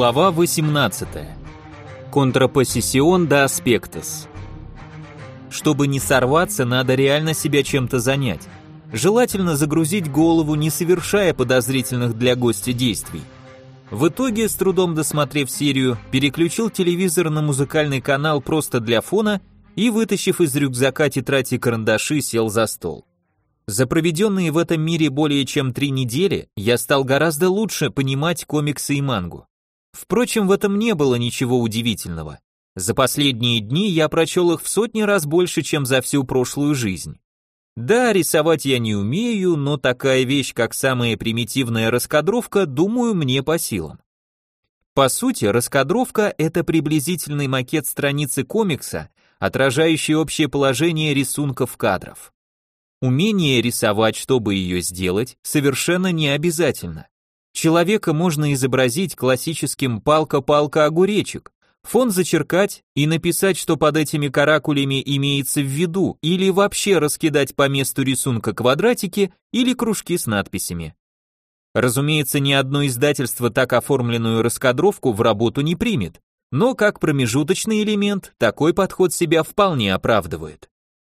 Глава 18. Contraposición de aspectos. Чтобы не сорваться, надо реально себя чем-то занять. Желательно загрузить голову, не совершая подозрительных для гостя действий. В итоге, с трудом досмотрев серию, переключил телевизор на музыкальный канал просто для фона и, вытащив из рюкзака тетрадь и карандаши, сел за стол. За проведенные в этом мире более чем 3 недели я стал гораздо лучше понимать комиксы и мангу. Впрочем, в этом не было ничего удивительного. За последние дни я прочел их в сотни раз больше, чем за всю прошлую жизнь. Да, рисовать я не умею, но такая вещь, как самая примитивная раскадровка, думаю, мне по силам. По сути, раскадровка — это приблизительный макет страницы комикса, отражающий общее положение рисунков кадров. Умение рисовать, чтобы ее сделать, совершенно не обязательно. Человека можно изобразить классическим палка-палка-огуречек, фон зачеркать и написать, что под этими каракулями имеется в виду, или вообще раскидать по месту рисунка квадратики или кружки с надписями. Разумеется, ни одно издательство так оформленную раскадровку в работу не примет, но как промежуточный элемент такой подход себя вполне оправдывает.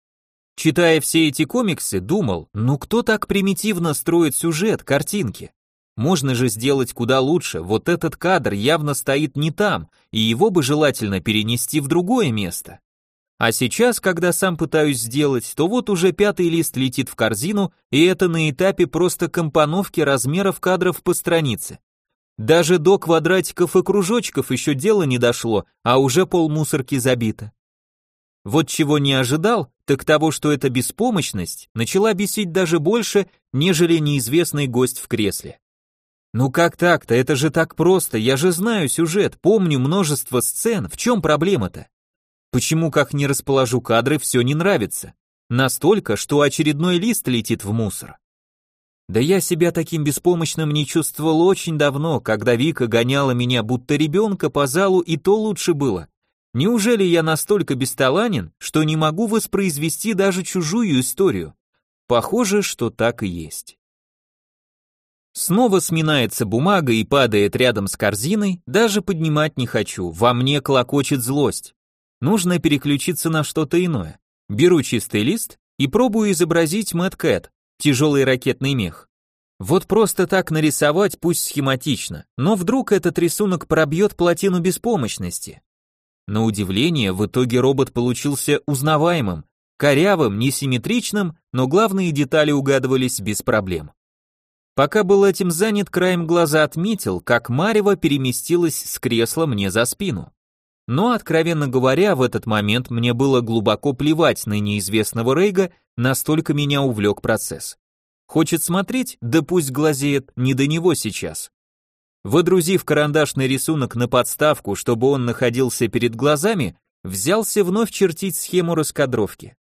Читая все эти комиксы, думал, ну кто так примитивно строит сюжет, картинки? Можно же сделать куда лучше, вот этот кадр явно стоит не там, и его бы желательно перенести в другое место. А сейчас, когда сам пытаюсь сделать, то вот уже 5-й лист летит в корзину, и это на этапе просто компоновки размеров кадров по странице. Даже до квадратиков и кружочков еще дело не дошло, а уже полмусорки забито. Вот чего не ожидал, так того, что эта беспомощность начала бесить даже больше, нежели неизвестный гость в кресле. Ну как так-то, это же так просто, я же знаю сюжет, помню множество сцен, в чем проблема-то? Почему, как не расположу кадры, все не нравится? Настолько, что очередной лист летит в мусор. Да я себя таким беспомощным не чувствовал очень давно, когда Вика гоняла меня будто ребенка по залу, и то лучше было. Неужели я настолько бесталанен, что не могу воспроизвести даже чужую историю? Похоже, что так и есть. Снова сминается бумага и падает рядом с корзиной, даже поднимать не хочу, во мне клокочет злость. Нужно переключиться на что-то иное. Беру чистый лист и пробую изобразить Мэд Кэт, тяжелый ракетный мех. Вот просто так нарисовать, пусть схематично, но вдруг этот рисунок пробьет плотину беспомощности. На удивление, в итоге робот получился узнаваемым, корявым, несимметричным, но главные детали угадывались без проблем. Пока был этим занят, краем глаза отметил, как марево переместилась с кресла мне за спину. Но, откровенно говоря, в этот момент мне было глубоко плевать на неизвестного Рейга, настолько меня увлек процесс. Хочет смотреть? Да пусть глазеет, не до него сейчас. Водрузив карандашный рисунок на подставку, чтобы он находился перед глазами, взялся вновь чертить схему раскадровки.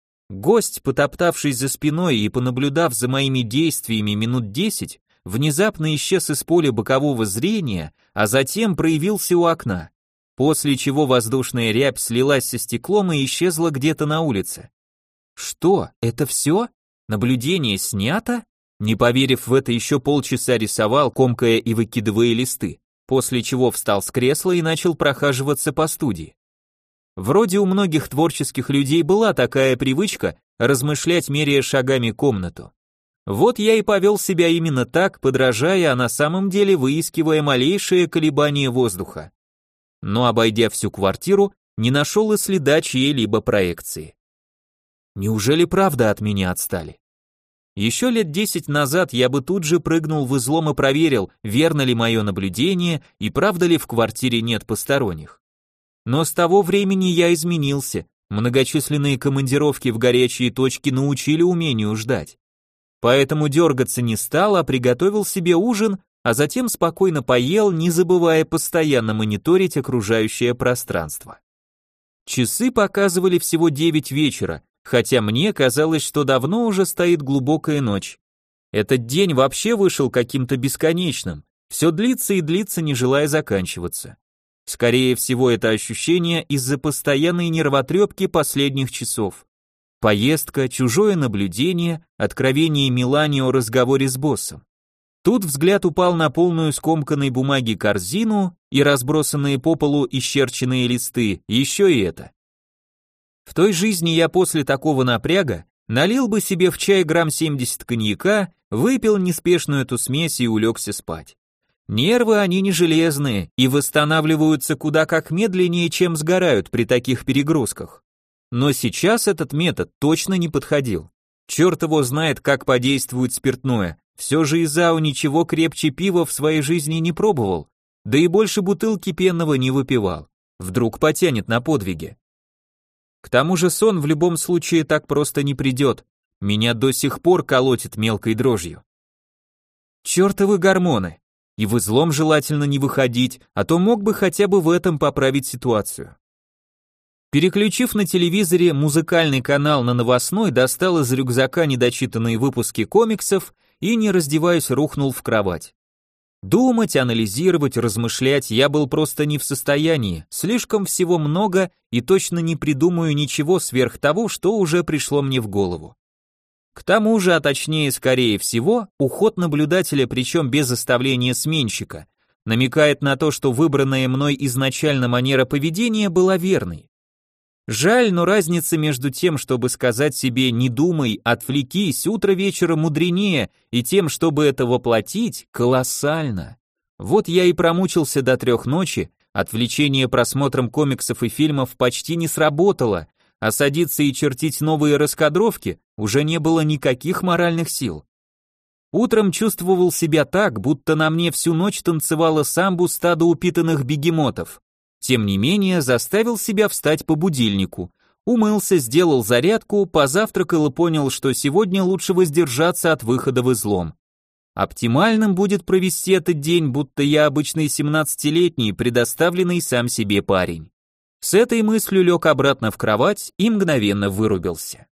Гость, потоптавшись за спиной и понаблюдав за моими действиями минут 10, внезапно исчез из поля бокового зрения, а затем проявился у окна, после чего воздушная рябь слилась со стеклом и исчезла где-то на улице. Что, это все? Наблюдение снято? Не поверив в это, еще полчаса рисовал, комкая и выкидывая листы, после чего встал с кресла и начал прохаживаться по студии. Вроде у многих творческих людей была такая привычка размышлять, меряя шагами комнату. Вот я и повел себя именно так, подражая, а на самом деле выискивая малейшее колебание воздуха. Но, обойдя всю квартиру, не нашел и следа чьей-либо проекции. Неужели правда от меня отстали? Еще лет 10 назад я бы тут же прыгнул в излом и проверил, верно ли мое наблюдение и правда ли в квартире нет посторонних. Но с того времени я изменился, многочисленные командировки в горячие точки научили умению ждать. Поэтому дергаться не стал, а приготовил себе ужин, а затем спокойно поел, не забывая постоянно мониторить окружающее пространство. Часы показывали всего 9 вечера, хотя мне казалось, что давно уже стоит глубокая ночь. Этот день вообще вышел каким-то бесконечным, все длится и длится, не желая заканчиваться. Скорее всего, это ощущение из-за постоянной нервотрепки последних часов. Поездка, чужое наблюдение, откровение Мелани о разговоре с боссом. Тут взгляд упал на полную скомканной бумаги корзину и разбросанные по полу исчерченные листы, еще и это. В той жизни я после такого напряга налил бы себе в чай грамм 70 коньяка, выпил неспешную эту смесь и улегся спать. Нервы они не железные и восстанавливаются куда как медленнее, чем сгорают при таких перегрузках. Но сейчас этот метод точно не подходил. Черт его знает, как подействует спиртное. Все же Изао ничего крепче пива в своей жизни не пробовал, да и больше бутылки пенного не выпивал. Вдруг потянет на подвиги. К тому же сон в любом случае так просто не придет. Меня до сих пор колотит мелкой дрожью. Чертовы гормоны. И в излом желательно не выходить, а то мог бы хотя бы в этом поправить ситуацию. Переключив на телевизоре музыкальный канал на новостной, достал из рюкзака недочитанные выпуски комиксов и, не раздеваясь, рухнул в кровать. Думать, анализировать, размышлять я был просто не в состоянии, слишком всего много и точно не придумаю ничего сверх того, что уже пришло мне в голову. К тому же, а точнее, скорее всего, уход наблюдателя, причем без оставления сменщика, намекает на то, что выбранная мной изначально манера поведения была верной. Жаль, но разница между тем, чтобы сказать себе «не думай, отвлекись, утро вечера мудренее», и тем, чтобы это воплотить, колоссальна. Вот я и промучился до 3 ночи, отвлечение просмотром комиксов и фильмов почти не сработало, а садиться и чертить новые раскадровки уже не было никаких моральных сил. Утром чувствовал себя так, будто на мне всю ночь танцевало самбу стадо упитанных бегемотов. Тем не менее, заставил себя встать по будильнику, умылся, сделал зарядку, позавтракал и понял, что сегодня лучше воздержаться от выхода в излом. Оптимальным будет провести этот день, будто я обычный 17-летний, предоставленный сам себе парень. С этой мыслью лег обратно в кровать и мгновенно вырубился.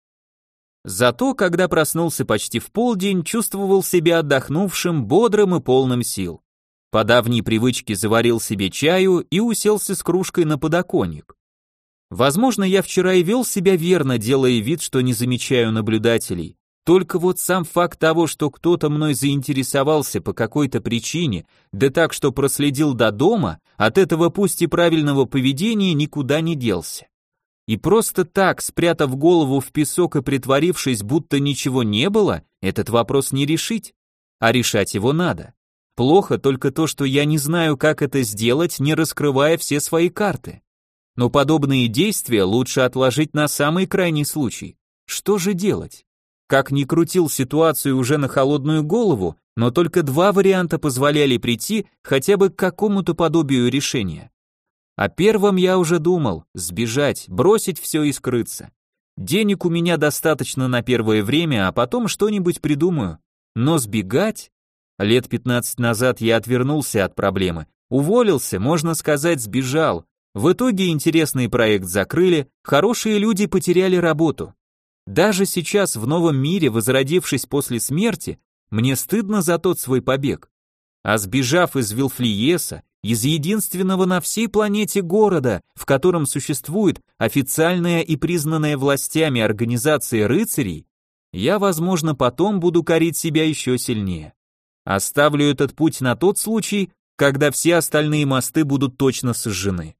Зато, когда проснулся почти в полдень, чувствовал себя отдохнувшим, бодрым и полным сил. По давней привычке заварил себе чаю и уселся с кружкой на подоконник. Возможно, я вчера и вел себя верно, делая вид, что не замечаю наблюдателей. Только вот сам факт того, что кто-то мной заинтересовался по какой-то причине, да так, что проследил до дома, от этого пусть и правильного поведения никуда не делся. И просто так, спрятав голову в песок и притворившись, будто ничего не было, этот вопрос не решить, а решать его надо. Плохо только то, что я не знаю, как это сделать, не раскрывая все свои карты. Но подобные действия лучше отложить на самый крайний случай. Что же делать? Как ни крутил ситуацию уже на холодную голову, но только 2 варианта позволяли прийти хотя бы к какому-то подобию решения. О первом я уже думал: сбежать, бросить все и скрыться. Денег у меня достаточно на первое время, а потом что-нибудь придумаю. Но сбегать? Лет 15 назад я отвернулся от проблемы, уволился, можно сказать, сбежал. В итоге интересный проект закрыли, хорошие люди потеряли работу. Даже сейчас в новом мире, возродившись после смерти, мне стыдно за тот свой побег. А сбежав из Вилфлиеса, из единственного на всей планете города, в котором существует официальная и признанная властями организация рыцарей, я, возможно, потом буду корить себя еще сильнее. Оставлю этот путь на тот случай, когда все остальные мосты будут точно сожжены.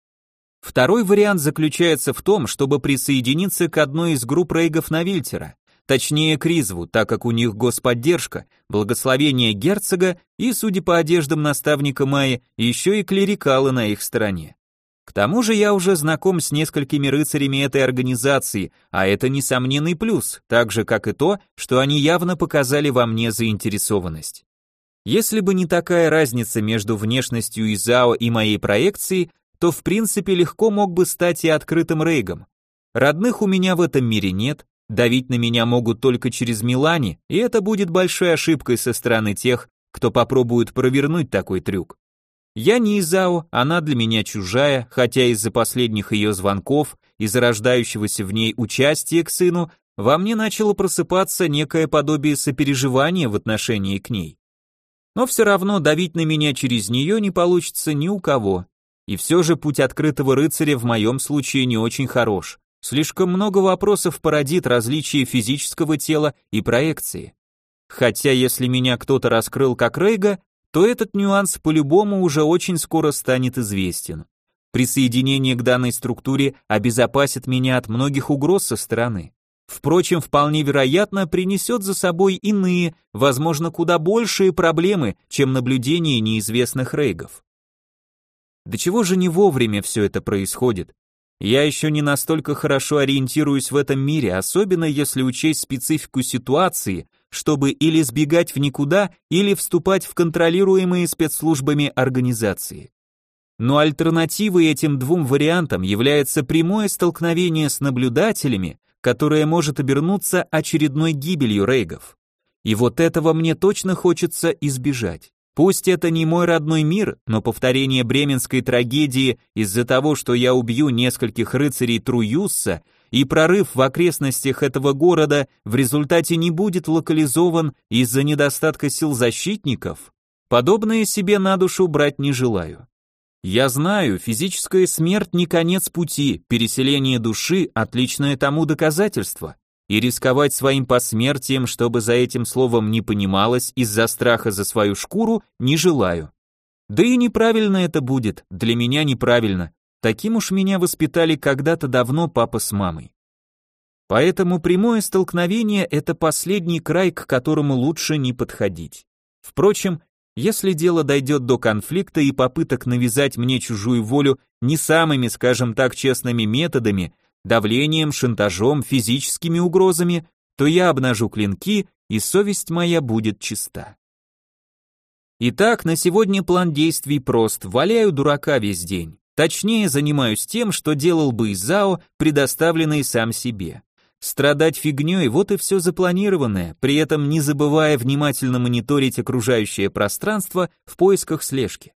Второй вариант заключается в том, чтобы присоединиться к одной из групп рейгов Навильтера, точнее к Ризву, так как у них господдержка, благословение герцога и, судя по одеждам наставника Майи, еще и клерикалы на их стороне. К тому же я уже знаком с несколькими рыцарями этой организации, а это несомненный плюс, так же как и то, что они явно показали во мне заинтересованность. Если бы не такая разница между внешностью Изао и моей проекцией, то в принципе легко мог бы стать и открытым рейгом. Родных у меня в этом мире нет, давить на меня могут только через Милани, и это будет большой ошибкой со стороны тех, кто попробует провернуть такой трюк. Я не Изао, она для меня чужая, хотя из-за последних ее звонков и зарождающегося в ней участия к сыну во мне начало просыпаться некое подобие сопереживания в отношении к ней. Но все равно давить на меня через нее не получится ни у кого. И все же путь открытого рыцаря в моем случае не очень хорош. Слишком много вопросов породит различие физического тела и проекции. Хотя если меня кто-то раскрыл как Рейга, то этот нюанс по-любому уже очень скоро станет известен. Присоединение к данной структуре обезопасит меня от многих угроз со стороны. Впрочем, вполне вероятно, принесет за собой иные, возможно, куда большие проблемы, чем наблюдение неизвестных рейгов. До чего же не вовремя все это происходит? Я еще не настолько хорошо ориентируюсь в этом мире, особенно если учесть специфику ситуации, чтобы или сбегать в никуда, или вступать в контролируемые спецслужбами организации. Но альтернативой этим двум вариантам является прямое столкновение с наблюдателями, которое может обернуться очередной гибелью рейгов. И вот этого мне точно хочется избежать. Пусть это не мой родной мир, но повторение бременской трагедии из-за того, что я убью нескольких рыцарей Труюсса, и прорыв в окрестностях этого города в результате не будет локализован из-за недостатка сил защитников, подобное себе на душу брать не желаю. Я знаю, физическая смерть не конец пути, переселение души – отличное тому доказательство, и рисковать своим посмертием, чтобы за этим словом не понималось из-за страха за свою шкуру, не желаю. Да и неправильно это будет, для меня неправильно, таким уж меня воспитали когда-то давно папа с мамой. Поэтому прямое столкновение – это последний край, к которому лучше не подходить. Впрочем, если дело дойдет до конфликта и попыток навязать мне чужую волю не самыми, скажем так, честными методами, давлением, шантажом, физическими угрозами, то я обнажу клинки, и совесть моя будет чиста. Итак, на сегодня план действий прост, валяю дурака весь день. Точнее, занимаюсь тем, что делал бы Изао, предоставленный сам себе. Страдать фигней, вот и все запланированное, при этом не забывая внимательно мониторить окружающее пространство в поисках слежки.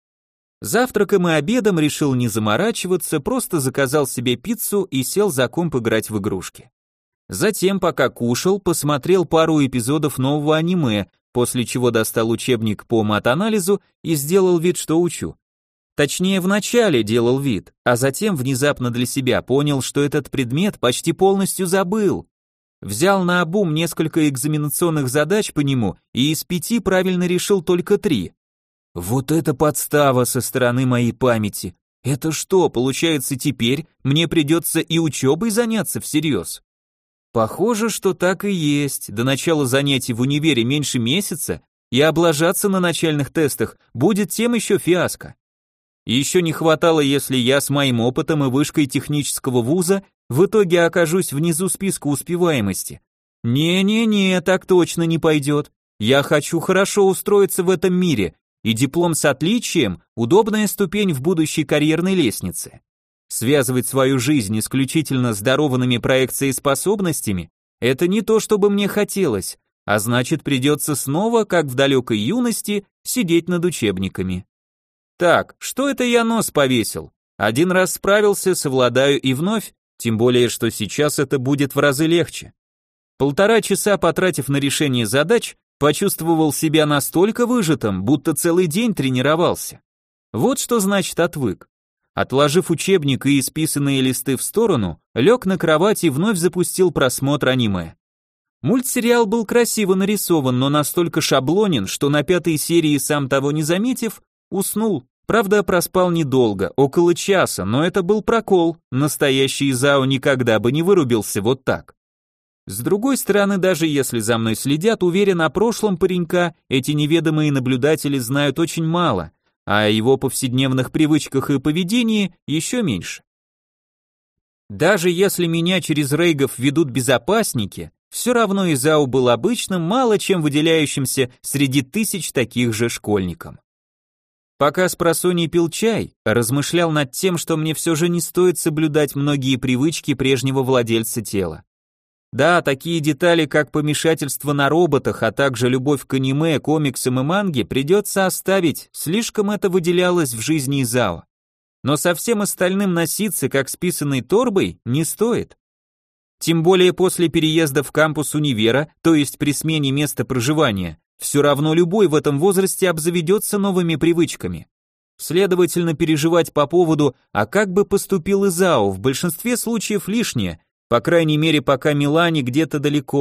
Завтраком и обедом решил не заморачиваться, просто заказал себе пиццу и сел за комп играть в игрушки. Затем, пока кушал, посмотрел пару эпизодов нового аниме, после чего достал учебник по мат-анализу и сделал вид, что учу. Точнее, вначале делал вид, а затем внезапно для себя понял, что этот предмет почти полностью забыл. Взял наобум несколько экзаменационных задач по нему и из 5 правильно решил только 3. Вот это подстава со стороны моей памяти. Это что, получается, теперь мне придется и учебой заняться всерьез? Похоже, что так и есть. До начала занятий в универе меньше месяца, и облажаться на начальных тестах будет тем еще фиаско. И еще не хватало, если я с моим опытом и вышкой технического вуза в итоге окажусь внизу списка успеваемости. Не-не-не, так точно не пойдет. Я хочу хорошо устроиться в этом мире, и диплом с отличием – удобная ступень в будущей карьерной лестнице. Связывать свою жизнь исключительно с дарованными проекцией способностями – это не то, что бы мне хотелось, а значит придется снова, как в далекой юности, сидеть над учебниками. Так, что это я нос повесил? Один раз справился, совладаю и вновь, тем более, что сейчас это будет в разы легче. 1,5 часа потратив на решение задач, почувствовал себя настолько выжатым, будто целый день тренировался. Вот что значит отвык. Отложив учебник и исписанные листы в сторону, лег на кровать и вновь запустил просмотр аниме. Мультсериал был красиво нарисован, но настолько шаблонен, что на 5-й серии, сам того не заметив, уснул. Правда, проспал недолго, около часа, но это был прокол, настоящий Изао никогда бы не вырубился вот так. С другой стороны, даже если за мной следят, уверен, о прошлом паренька эти неведомые наблюдатели знают очень мало, а о его повседневных привычках и поведении еще меньше. Даже если меня через рейгов ведут безопасники, все равно Изао был обычным, мало чем выделяющимся среди тысяч таких же школьником. Пока спросонья пил чай, размышлял над тем, что мне все же не стоит соблюдать многие привычки прежнего владельца тела. Да, такие детали, как помешательство на роботах, а также любовь к аниме, комиксам и манге придется оставить, слишком это выделялось в жизни Изао. Но со всем остальным носиться, как с писаной торбой, не стоит. Тем более после переезда в кампус универа, то есть при смене места проживания, все равно любой в этом возрасте обзаведется новыми привычками. Следовательно, переживать по поводу, а как бы поступил Изао, в большинстве случаев лишнее, по крайней мере, пока Милане где-то далеко.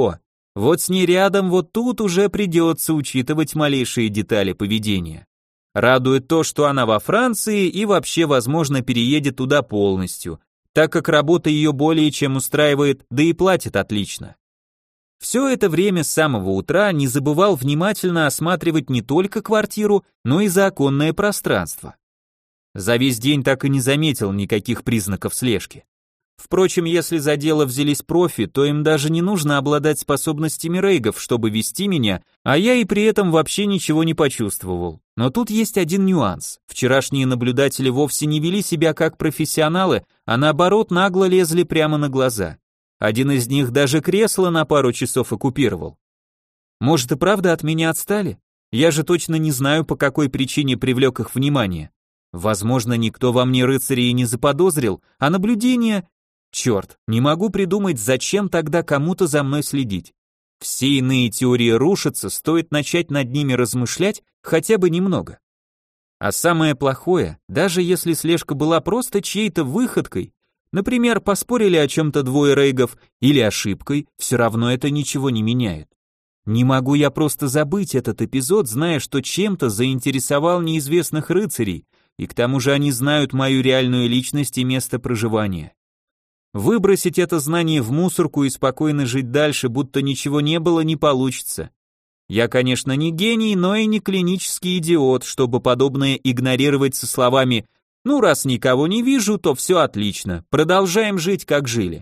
Вот с ней рядом, вот тут уже придется учитывать малейшие детали поведения. Радует то, что она во Франции и вообще, возможно, переедет туда полностью, так как работа ее более чем устраивает, да и платит отлично. Все это время с самого утра не забывал внимательно осматривать не только квартиру, но и законное пространство. За весь день так и не заметил никаких признаков слежки. Впрочем, если за дело взялись профи, то им даже не нужно обладать способностями рейгов, чтобы вести меня, а я и при этом вообще ничего не почувствовал. Но тут есть один нюанс. Вчерашние наблюдатели вовсе не вели себя как профессионалы, а наоборот нагло лезли прямо на глаза. Один из них даже кресло на пару часов оккупировал. Может и правда от меня отстали? Я же точно не знаю, по какой причине привлек их внимание. Возможно, никто во мне рыцаря и не заподозрил, а наблюдение... Черт, не могу придумать, зачем тогда кому-то за мной следить. Все иные теории рушатся, стоит начать над ними размышлять хотя бы немного. А самое плохое, даже если слежка была просто чьей-то выходкой, например, поспорили о чем-то двое рейгов или ошибкой, все равно это ничего не меняет. Не могу я просто забыть этот эпизод, зная, что чем-то заинтересовал неизвестных рыцарей, и к тому же они знают мою реальную личность и место проживания. Выбросить это знание в мусорку и спокойно жить дальше, будто ничего не было, не получится. Я, конечно, не гений, но и не клинический идиот, чтобы подобное игнорировать со словами «ну, раз никого не вижу, то все отлично, продолжаем жить, как жили».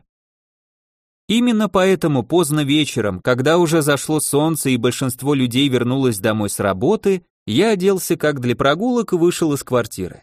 Именно поэтому поздно вечером, когда уже зашло солнце и большинство людей вернулось домой с работы, я оделся как для прогулок и вышел из квартиры.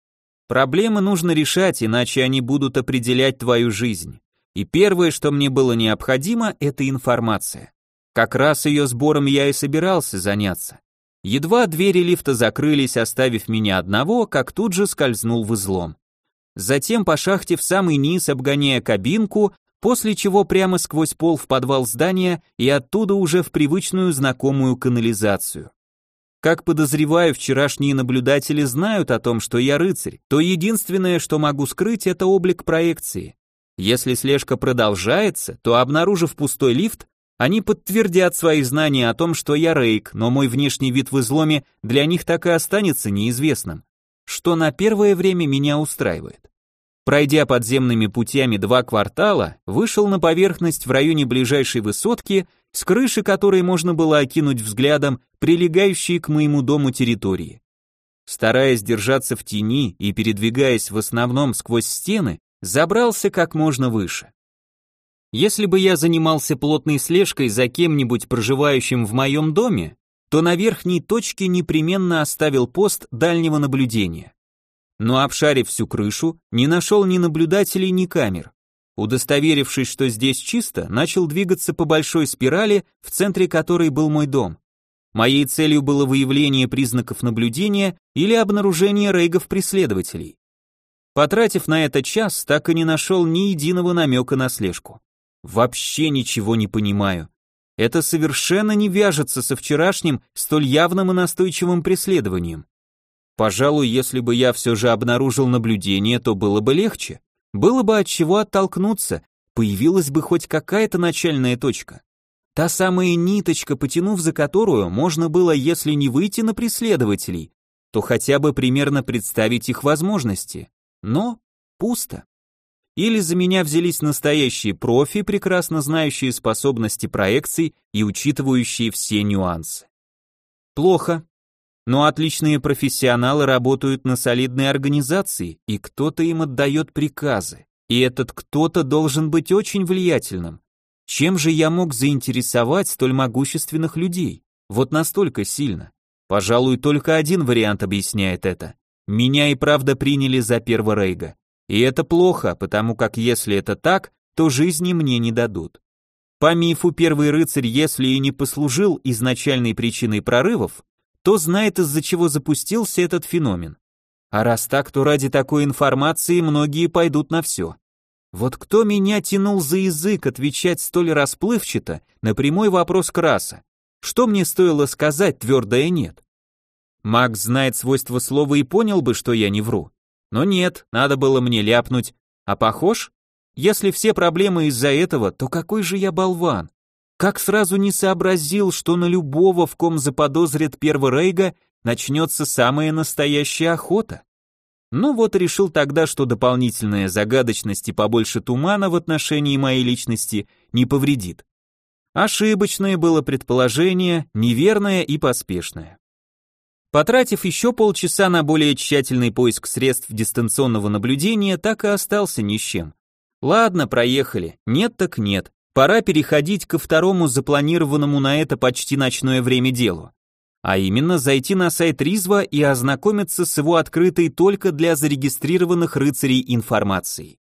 Проблемы нужно решать, иначе они будут определять твою жизнь. И первое, что мне было необходимо, это информация. Как раз ее сбором я и собирался заняться. Едва двери лифта закрылись, оставив меня одного, как тут же скользнул в излом. Затем по шахте в самый низ, обгоняя кабинку, после чего прямо сквозь пол в подвал здания и оттуда уже в привычную знакомую канализацию. Как подозреваю, вчерашние наблюдатели знают о том, что я рыцарь, то единственное, что могу скрыть, это облик проекции. Если слежка продолжается, то, обнаружив пустой лифт, они подтвердят свои знания о том, что я рейк, но мой внешний вид в изломе для них так и останется неизвестным, что на первое время меня устраивает. Пройдя подземными путями 2 квартала, вышел на поверхность в районе ближайшей высотки, с крыши которой можно было окинуть взглядом прилегающие к моему дому территории. Стараясь держаться в тени и передвигаясь в основном сквозь стены, забрался как можно выше. Если бы я занимался плотной слежкой за кем-нибудь проживающим в моем доме, то на верхней точке непременно оставил пост дальнего наблюдения. Но обшарив всю крышу, не нашел ни наблюдателей, ни камер. Удостоверившись, что здесь чисто, начал двигаться по большой спирали, в центре которой был мой дом. Моей целью было выявление признаков наблюдения или обнаружение рейгов-преследователей. Потратив на это час, так и не нашел ни единого намека на слежку. Вообще ничего не понимаю. Это совершенно не вяжется со вчерашним столь явным и настойчивым преследованием. Пожалуй, если бы я все же обнаружил наблюдение, то было бы легче. Было бы от чего оттолкнуться, появилась бы хоть какая-то начальная точка. Та самая ниточка, потянув за которую можно было, если не выйти на преследователей, то хотя бы примерно представить их возможности. Но пусто. Или за меня взялись настоящие профи, прекрасно знающие способности проекций и учитывающие все нюансы. Плохо. Но отличные профессионалы работают на солидной организации, и кто-то им отдает приказы. И этот кто-то должен быть очень влиятельным. Чем же я мог заинтересовать столь могущественных людей? Вот настолько сильно. Пожалуй, только один вариант объясняет это. Меня и правда приняли за перворейга. И это плохо, потому как если это так, то жизни мне не дадут. По мифу, первый рыцарь, если и не послужил изначальной причиной прорывов, то знает, из-за чего запустился этот феномен. А раз так, то ради такой информации многие пойдут на все. Вот кто меня тянул за язык отвечать столь расплывчато на прямой вопрос Краса? Что мне стоило сказать твердое «нет»? Макс знает свойства слова и понял бы, что я не вру. Но нет, надо было мне ляпнуть. А похож? Если все проблемы из-за этого, то какой же я болван? Как сразу не сообразил, что на любого, в ком заподозрят Перворейга, начнется самая настоящая охота. Ну вот решил тогда, что дополнительная загадочность и побольше тумана в отношении моей личности не повредит. Ошибочное было предположение, неверное и поспешное. Потратив еще полчаса на более тщательный поиск средств дистанционного наблюдения, так и остался ни с чем. Ладно, проехали, нет так нет. Пора переходить ко второму запланированному на это почти ночное время делу. А именно зайти на сайт Ризва и ознакомиться с его открытой только для зарегистрированных рыцарей информацией.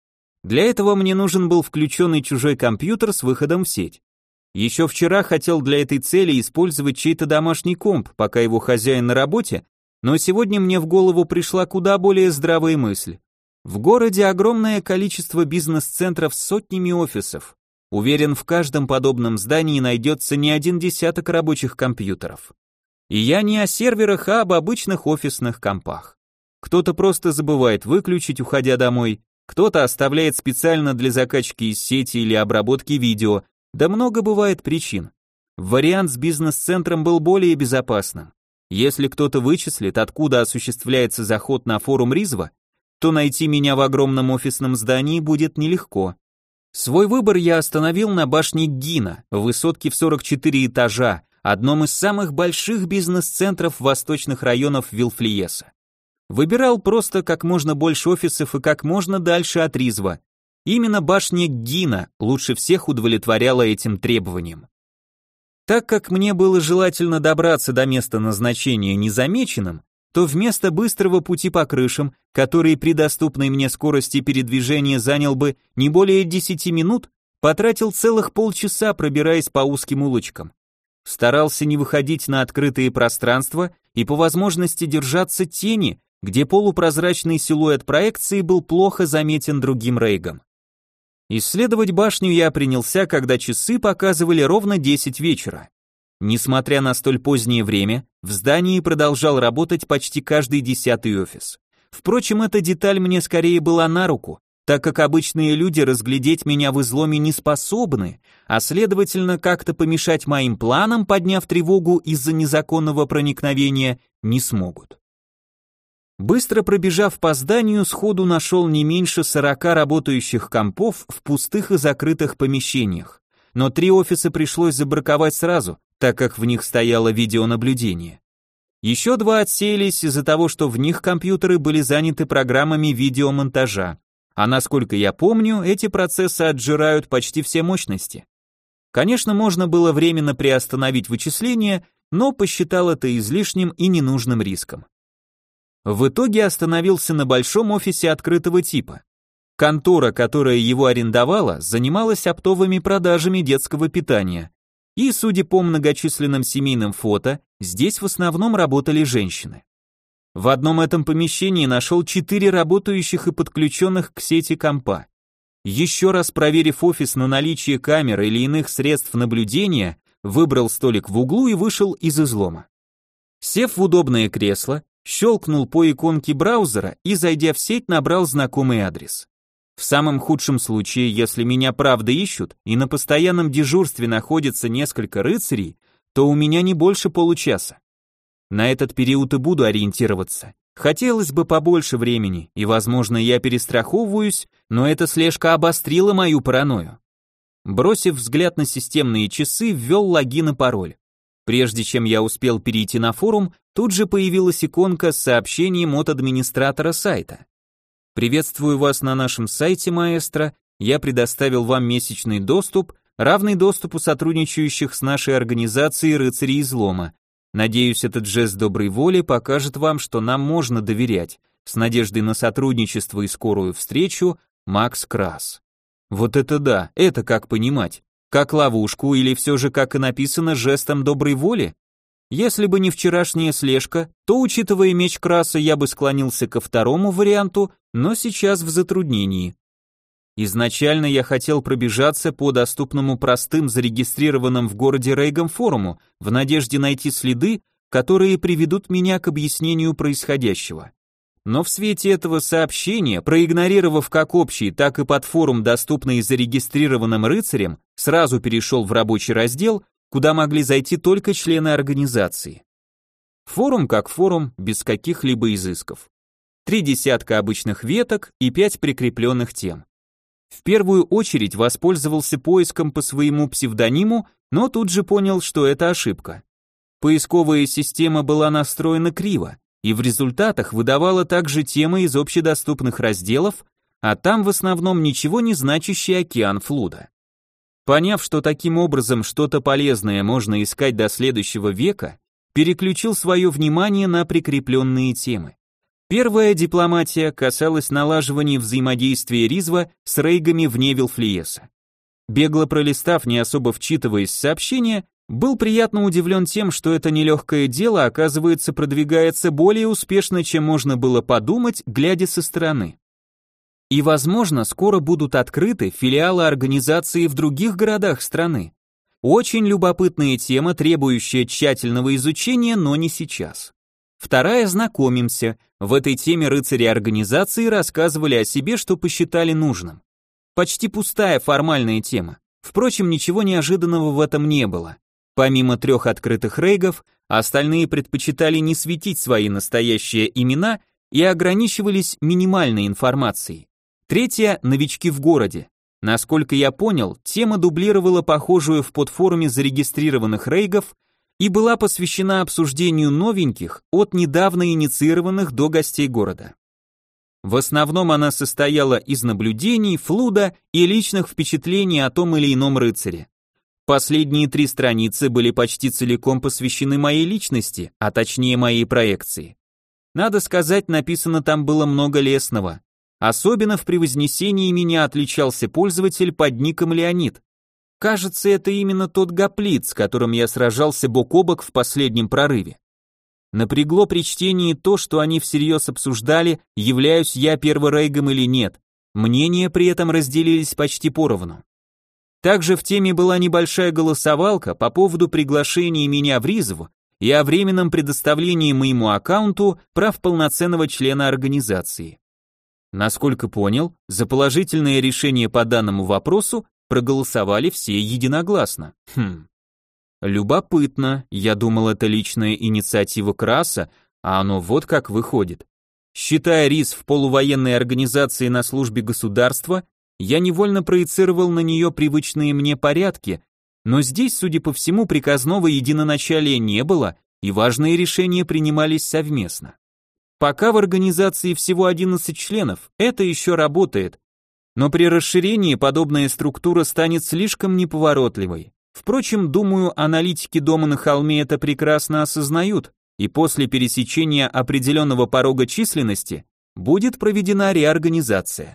Для этого мне нужен был включенный чужой компьютер с выходом в сеть. Еще вчера хотел для этой цели использовать чей-то домашний комп, пока его хозяин на работе, но сегодня мне в голову пришла куда более здравая мысль. В городе огромное количество бизнес-центров с сотнями офисов. Уверен, в каждом подобном здании найдется не один десяток рабочих компьютеров. И я не о серверах, а об обычных офисных компах. Кто-то просто забывает выключить, уходя домой, кто-то оставляет специально для закачки из сети или обработки видео, да много бывает причин. Вариант с бизнес-центром был более безопасным. Если кто-то вычислит, откуда осуществляется заход на форум Ризва, то найти меня в огромном офисном здании будет нелегко. Свой выбор я остановил на башне Гина, высотке в 44 этажа, одном из самых больших бизнес-центров восточных районов Вилфлиеса. Выбирал просто как можно больше офисов и как можно дальше от Ризва. Именно башня Гина лучше всех удовлетворяла этим требованиям. Так как мне было желательно добраться до места назначения незамеченным, то вместо быстрого пути по крышам, который при доступной мне скорости передвижения занял бы не более 10 минут, потратил целых полчаса, пробираясь по узким улочкам. Старался не выходить на открытые пространства и по возможности держаться тени, где полупрозрачный силуэт проекции был плохо заметен другим рейгом. Исследовать башню я принялся, когда часы показывали ровно 10 вечера. Несмотря на столь позднее время, в здании продолжал работать почти каждый 10-й офис. Впрочем, эта деталь мне скорее была на руку, так как обычные люди разглядеть меня в изломе не способны, а следовательно, как-то помешать моим планам, подняв тревогу из-за незаконного проникновения, не смогут. Быстро пробежав по зданию, сходу нашел не меньше 40 работающих компов в пустых и закрытых помещениях, но 3 офиса пришлось забраковать сразу, так как в них стояло видеонаблюдение. Еще 2 отсеялись из-за того, что в них компьютеры были заняты программами видеомонтажа, а насколько я помню, эти процессы отжирают почти все мощности. Конечно, можно было временно приостановить вычисления, но посчитал это излишним и ненужным риском. В итоге остановился на большом офисе открытого типа. Контора, которая его арендовала, занималась оптовыми продажами детского питания. И, судя по многочисленным семейным фото, здесь в основном работали женщины. В одном этом помещении нашел 4 работающих и подключенных к сети компа. Еще раз проверив офис на наличие камер или иных средств наблюдения, выбрал столик в углу и вышел из излома. Сев в удобное кресло, щелкнул по иконке браузера и, зайдя в сеть, набрал знакомый адрес. В самом худшем случае, если меня правда ищут и на постоянном дежурстве находится несколько рыцарей, то у меня не больше получаса. На этот период и буду ориентироваться. Хотелось бы побольше времени, и, возможно, я перестраховываюсь, но эта слежка обострила мою паранойю. Бросив взгляд на системные часы, ввел логин и пароль. Прежде чем я успел перейти на форум, тут же появилась иконка с сообщением от администратора сайта. Приветствую вас на нашем сайте, маэстро. Я предоставил вам месячный доступ, равный доступу сотрудничающих с нашей организацией рыцарей излома. Надеюсь, этот жест доброй воли покажет вам, что нам можно доверять. С надеждой на сотрудничество и скорую встречу, Макс Крас. Вот это да, это как понимать? Как ловушку или все же, как и написано, жестом доброй воли? Если бы не вчерашняя слежка, то, учитывая меч Краса, я бы склонился ко второму варианту, но сейчас в затруднении. Изначально я хотел пробежаться по доступному простым зарегистрированным в городе Рейгом форуму, в надежде найти следы, которые приведут меня к объяснению происходящего. Но в свете этого сообщения, проигнорировав как общий, так и подфорум, доступный зарегистрированным рыцарям, сразу перешел в рабочий раздел, куда могли зайти только члены организации. Форум как форум, без каких-либо изысков. 3 десятка обычных веток и 5 прикрепленных тем. В первую очередь воспользовался поиском по своему псевдониму, но тут же понял, что это ошибка. Поисковая система была настроена криво, и в результатах выдавала также темы из общедоступных разделов, а там в основном ничего не значащий океан флуда. Поняв, что таким образом что-то полезное можно искать до следующего века, переключил свое внимание на прикрепленные темы. Первая дипломатия касалась налаживания взаимодействия Ризва с рейгами вне Вилфлиеса. Бегло пролистав, не особо вчитываясь в сообщение, был приятно удивлен тем, что это нелегкое дело, оказывается, продвигается более успешно, чем можно было подумать, глядя со стороны. И, возможно, скоро будут открыты филиалы организации в других городах страны. Очень любопытная тема, требующая тщательного изучения, но не сейчас. Вторая — знакомимся. В этой теме рыцари организации рассказывали о себе, что посчитали нужным. Почти пустая формальная тема. Впрочем, ничего неожиданного в этом не было. Помимо 3 открытых рейгов, остальные предпочитали не светить свои настоящие имена и ограничивались минимальной информацией. Третья — новички в городе. Насколько я понял, тема дублировала похожую в подфоруме зарегистрированных рейгов и была посвящена обсуждению новеньких от недавно инициированных до гостей города. В основном она состояла из наблюдений, флуда и личных впечатлений о том или ином рыцаре. Последние 3 страницы были почти целиком посвящены моей личности, а точнее моей проекции. Надо сказать, написано там было много лестного. Особенно в превознесении меня отличался пользователь под ником Леонид. Кажется, это именно тот гоплит, с которым я сражался бок о бок в последнем прорыве. Напрягло при чтении то, что они всерьез обсуждали, являюсь я перворейгом или нет. Мнения при этом разделились почти поровну. Также в теме была небольшая голосовалка по поводу приглашения меня в Ризов и о временном предоставлении моему аккаунту прав полноценного члена организации. Насколько понял, за положительное решение по данному вопросу проголосовали все единогласно. Любопытно, я думал, это личная инициатива Краса, а оно вот как выходит. Считая Риз в полувоенной организации на службе государства, я невольно проецировал на нее привычные мне порядки, но здесь, судя по всему, приказного единоначалия не было, и важные решения принимались совместно. Пока в организации всего 11 членов, это еще работает, но при расширении подобная структура станет слишком неповоротливой. Впрочем, думаю, аналитики дома на холме это прекрасно осознают, и после пересечения определенного порога численности будет проведена реорганизация.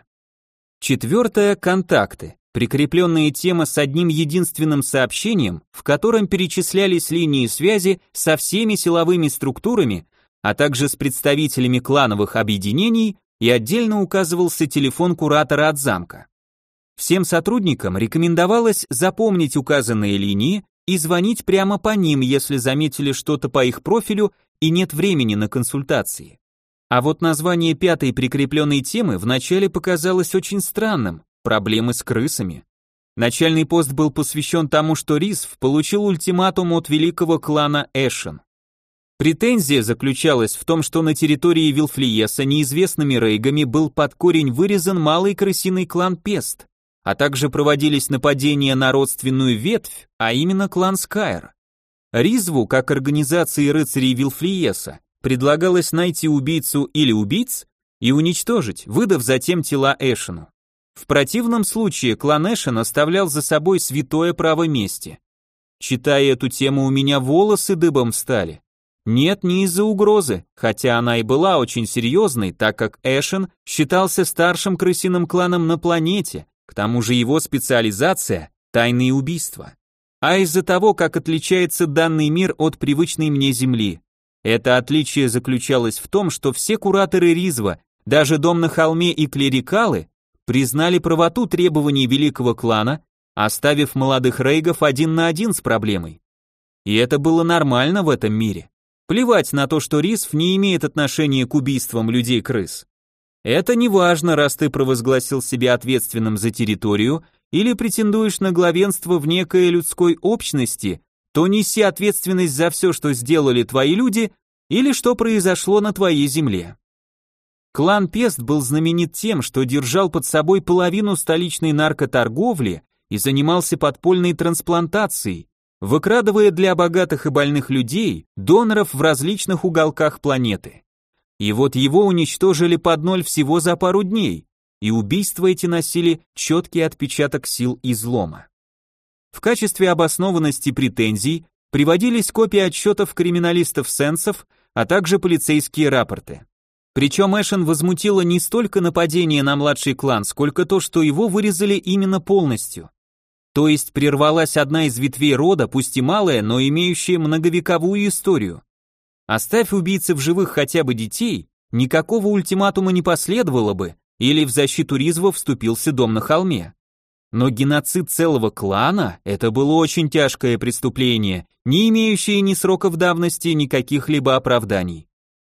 4. Контакты. Прикрепленная тема с одним единственным сообщением, в котором перечислялись линии связи со всеми силовыми структурами, а также с представителями клановых объединений, и отдельно указывался телефон куратора от замка. Всем сотрудникам рекомендовалось запомнить указанные линии и звонить прямо по ним, если заметили что-то по их профилю и нет времени на консультации. А вот название 5 прикрепленной темы вначале показалось очень странным – проблемы с крысами. Начальный пост был посвящен тому, что Ризв получил ультиматум от великого клана Эшен. Претензия заключалась в том, что на территории Вилфлиеса неизвестными рейгами был под корень вырезан малый крысиный клан Пест, а также проводились нападения на родственную ветвь, а именно клан Скайр. Ризву, как организации рыцарей Вилфлиеса, предлагалось найти убийцу или убийц и уничтожить, выдав затем тела Эшену. В противном случае клан Эшен оставлял за собой святое право мести. Читая эту тему, у меня волосы дыбом встали. Нет, не из-за угрозы, хотя она и была очень серьезной, так как Эшен считался старшим крысиным кланом на планете, к тому же его специализация – тайные убийства. А из-за того, как отличается данный мир от привычной мне Земли. Это отличие заключалось в том, что все кураторы Ризва, даже дом на холме и клерикалы, признали правоту требований великого клана, оставив молодых рейгов один на один с проблемой. И это было нормально в этом мире. Плевать на то, что Рисв не имеет отношения к убийствам людей-крыс. Это не важно, раз ты провозгласил себя ответственным за территорию или претендуешь на главенство в некой людской общности, то неси ответственность за все, что сделали твои люди или что произошло на твоей земле. Клан Пест был знаменит тем, что держал под собой половину столичной наркоторговли и занимался подпольной трансплантацией, выкрадывая для богатых и больных людей доноров в различных уголках планеты. И вот его уничтожили под ноль всего за пару дней, и убийства эти носили четкий отпечаток сил излома. В качестве обоснованности претензий приводились копии отчетов криминалистов-сенсов, а также полицейские рапорты. Причем Эшен возмутило не столько нападение на младший клан, сколько то, что его вырезали именно полностью. То есть прервалась одна из ветвей рода, пусть и малая, но имеющая многовековую историю. Оставь убийцы в живых хотя бы детей, никакого ультиматума не последовало бы, или в защиту Ризвов вступился дом на холме. Но геноцид целого клана – это было очень тяжкое преступление, не имеющее ни сроков давности, ни каких-либо оправданий.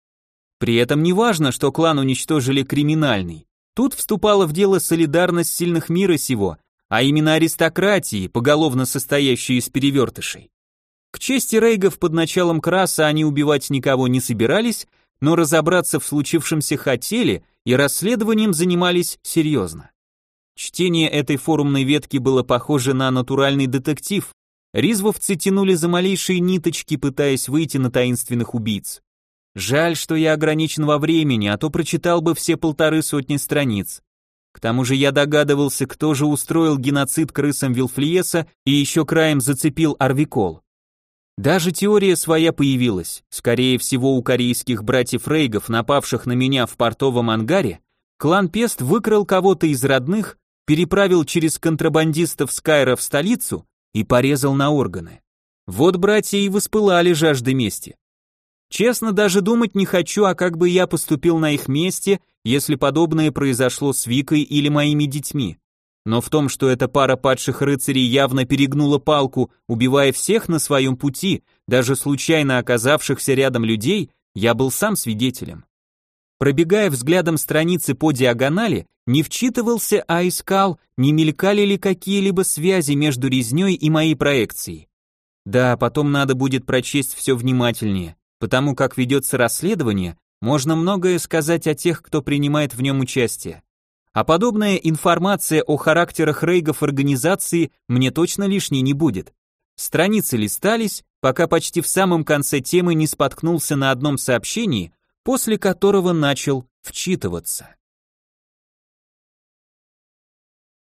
При этом не важно, что клан уничтожили криминальный. Тут вступала в дело солидарность сильных мира сего, а именно аристократии, поголовно состоящей из перевертышей. К чести рейгов под началом Краса они убивать никого не собирались, но разобраться в случившемся хотели и расследованием занимались серьезно. Чтение этой форумной ветки было похоже на натуральный детектив. Ризвовцы тянули за малейшие ниточки, пытаясь выйти на таинственных убийц. Жаль, что я ограничен во времени, а то прочитал бы все 150 страниц. К тому же я догадывался, кто же устроил геноцид крысам Вилфлиеса и еще краем зацепил Арвикол. Даже теория своя появилась. Скорее всего, у корейских братьев Рейгов, напавших на меня в портовом ангаре, клан Пест выкрал кого-то из родных, переправил через контрабандистов Скайра в столицу и порезал на органы. Вот братья и воспылали жаждой мести. Честно, даже думать не хочу, а как бы я поступил на их месте, если подобное произошло с Викой или моими детьми. Но в том, что эта пара падших рыцарей явно перегнула палку, убивая всех на своем пути, даже случайно оказавшихся рядом людей, я был сам свидетелем. Пробегая взглядом страницы по диагонали, не вчитывался, а искал, не мелькали ли какие-либо связи между резней и моей проекцией. Да, потом надо будет прочесть все внимательнее. Потому как ведется расследование, можно многое сказать о тех, кто принимает в нем участие. А подобная информация о характерах рейгов организации мне точно лишней не будет. Страницы листались, пока почти в самом конце темы не споткнулся на одном сообщении, после которого начал вчитываться.